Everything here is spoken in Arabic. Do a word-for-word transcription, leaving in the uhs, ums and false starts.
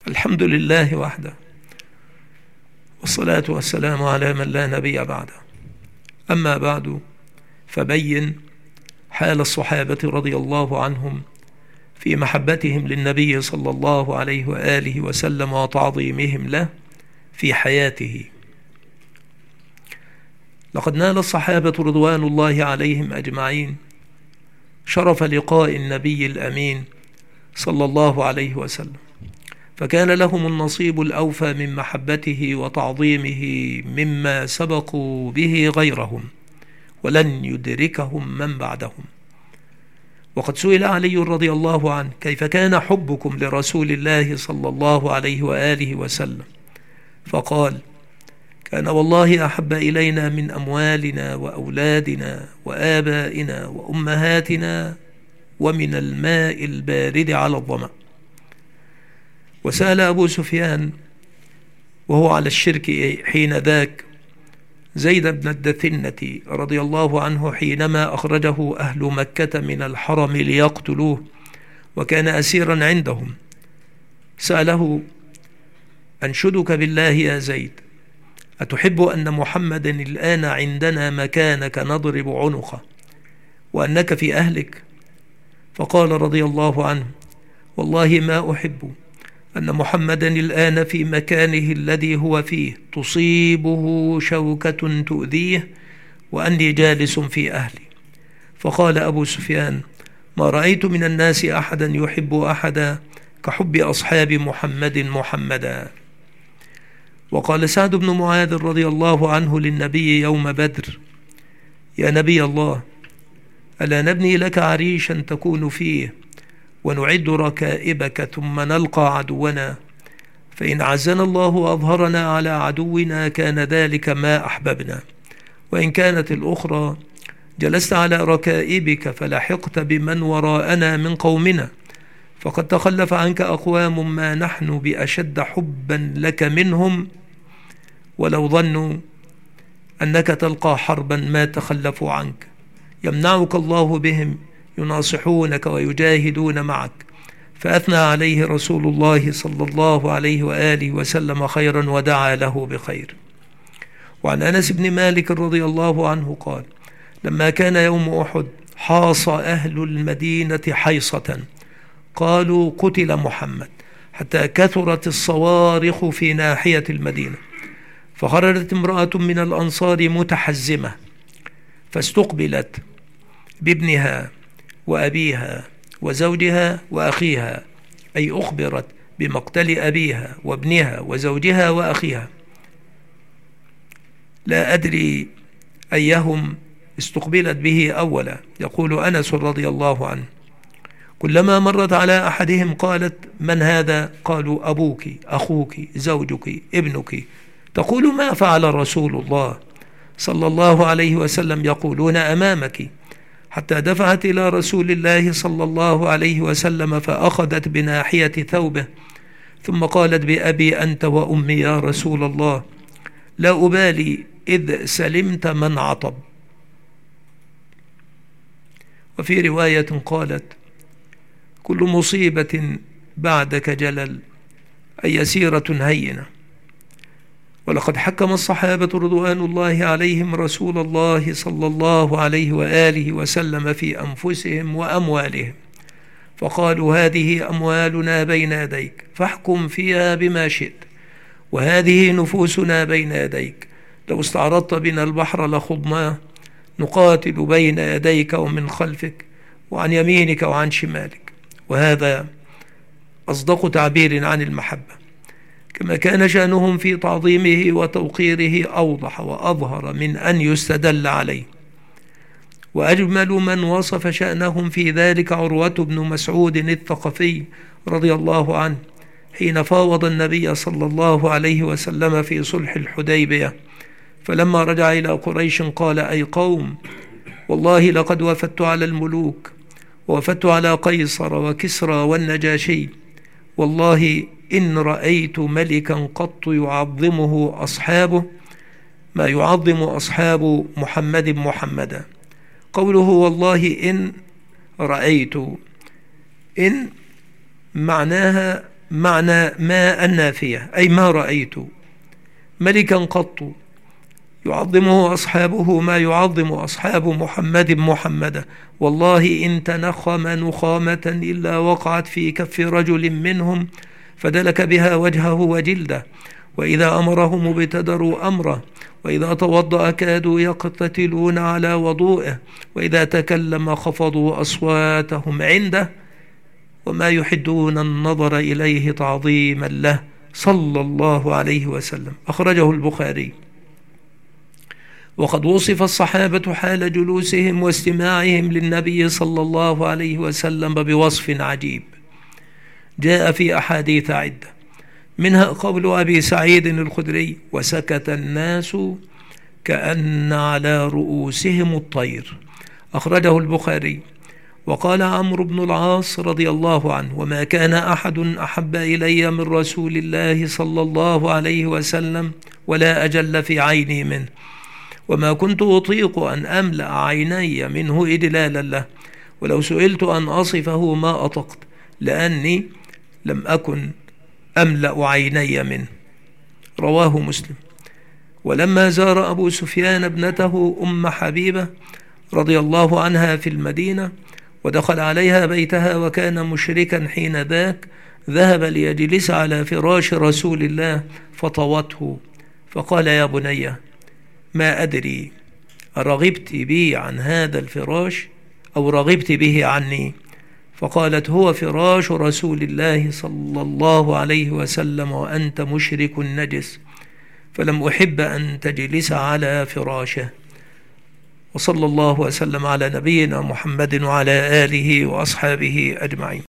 الحمد لله وحده، والصلاة والسلام على من لا نبي بعده. أما بعد، فبين حال الصحابة رضي الله عنهم في محبتهم للنبي صلى الله عليه وآله وسلم وتعظيمهم له في حياته. لقد نال الصحابة رضوان الله عليهم أجمعين شرف لقاء النبي الأمين صلى الله عليه وسلم، فكان لهم النصيب الأوفى من محبته وتعظيمه مما سبقوا به غيرهم، ولن يدركهم من بعدهم. وقد سئل علي رضي الله عنه: كيف كان حبكم لرسول الله صلى الله عليه وآله وسلم؟ فقال: كان والله أحب إلينا من أموالنا وأولادنا وآبائنا وأمهاتنا ومن الماء البارد على الظمأ. وسأل أبو سفيان وهو على الشرك حين ذاك زيد بن الدثنة رضي الله عنه حينما أخرجه أهل مكة من الحرم ليقتلوه وكان أسيرا عندهم، سأله: أنشدك بالله يا زيد، أتحب أن محمدا الآن عندنا مكانك نضرب عنقه وأنك في أهلك؟ فقال رضي الله عنه: والله ما أحب أن محمدا الآن في مكانه الذي هو فيه تصيبه شوكة تؤذيه وأني جالس في أهلي. فقال أبو سفيان: ما رأيت من الناس أحدا يحب أحدا كحب أصحاب محمد محمدا. وقال سعد بن معاذ رضي الله عنه للنبي يوم بدر: يا نبي الله، ألا نبني لك عريشا تكون فيه ونعد ركائبك ثم نلقى عدونا، فإن عزنا الله وأظهرنا على عدونا كان ذلك ما أحببنا، وإن كانت الأخرى جلست على ركائبك فلحقت بمن وراءنا من قومنا، فقد تخلف عنك أقوام ما نحن بأشد حبا لك منهم، ولو ظنوا أنك تلقى حربا ما تخلفوا عنك، يمنعك الله بهم يناصحونك ويجاهدون معك. فأثنى عليه رسول الله صلى الله عليه وآله وسلم خيرا ودعا له بخير. وعن أنس بن مالك رضي الله عنه قال: لما كان يوم أحد حاص أهل المدينة حيصة، قالوا: قتل محمد، حتى كثرت الصوارخ في ناحية المدينة، فخرجت امرأة من الأنصار متحزمة فاستقبلت بابنها وأبيها وزوجها وأخيها، أي أخبرت بمقتل أبيها وابنها وزوجها وأخيها. لا أدري أيهم استقبلت به أولا. يقول أنس رضي الله عنه: كلما مرت على أحدهم قالت: من هذا؟ قالوا: أبوك، أخوك، زوجك، ابنك. تقول: ما فعل رسول الله صلى الله عليه وسلم؟ يقولون: أمامك. حتى دفعت إلى رسول الله صلى الله عليه وسلم فأخذت بناحية ثوبه، ثم قالت: بأبي أنت وأمي يا رسول الله، لا أبالي إذ سلمت من عطب. وفي رواية قالت: كل مصيبة بعدك جلل، أي يسيرة هينة. ولقد حكم الصحابة رضوان الله عليهم رسول الله صلى الله عليه وآله وسلم في أنفسهم وأموالهم، فقالوا: هذه أموالنا بين يديك فاحكم فيها بما شئت، وهذه نفوسنا بين يديك، لو استعرضت بنا البحر لخضناه، نقاتل بين يديك ومن خلفك وعن يمينك وعن شمالك. وهذا أصدق تعبير عن المحبة. كما كان شأنهم في تعظيمه وتوقيره أوضح وأظهر من أن يستدل عليه. وأجمل من وصف شأنهم في ذلك عروة بن مسعود الثقفي رضي الله عنه، حين فاوض النبي صلى الله عليه وسلم في صلح الحديبية، فلما رجع إلى قريش قال: أي قوم، والله لقد وفدت على الملوك، ووفدت على قيصر وكسرى والنجاشي، والله إن رأيت ملكا قط يعظمه أصحابه ما يعظم أصحاب محمد محمدا. قوله والله إن رأيت، إن معناها معنى ما النافية، أي ما رأيت ملكا قط يعظمه أصحابه ما يعظم أصحاب محمد محمدا، والله إن تنخم نخامة إلا وقعت في كف رجل منهم فدلك بها وجهه وجلده، وإذا أمرهم ابتدروا أمره، وإذا توضأ كادوا يقتتلون على وضوئه، وإذا تكلم خفضوا أصواتهم عنده، وما يحدون النظر إليه تعظيما له صلى الله عليه وسلم. أخرجه البخاري. وقد وصف الصحابة حال جلوسهم واستماعهم للنبي صلى الله عليه وسلم بوصف عجيب جاء في أحاديث عدة، منها قول أبي سعيد الخدري: وسكت الناس كأن على رؤوسهم الطير. أخرجه البخاري. وقال عمرو بن العاص رضي الله عنه: وما كان أحد أحب إلي من رسول الله صلى الله عليه وسلم ولا أجل في عيني منه، وما كنت أطيق أن أملأ عيني منه إدلالا له، ولو سئلت أن أصفه ما أطقت، لأني لم أكن أملأ عيني منه. رواه مسلم. ولما زار أبو سفيان ابنته أم حبيبة رضي الله عنها في المدينة ودخل عليها بيتها وكان مشركا حين ذاك، ذهب ليجلس على فراش رسول الله فطوته، فقال: يا بني، ما أدري أرغبت بي عن هذا الفراش أو رغبت به عني؟ فقالت: هو فراش رسول الله صلى الله عليه وسلم وأنت مشرك نجس، فلم أحب أن تجلس على فراشه. وصلى الله وسلم على نبينا محمد وعلى آله وأصحابه أجمعين.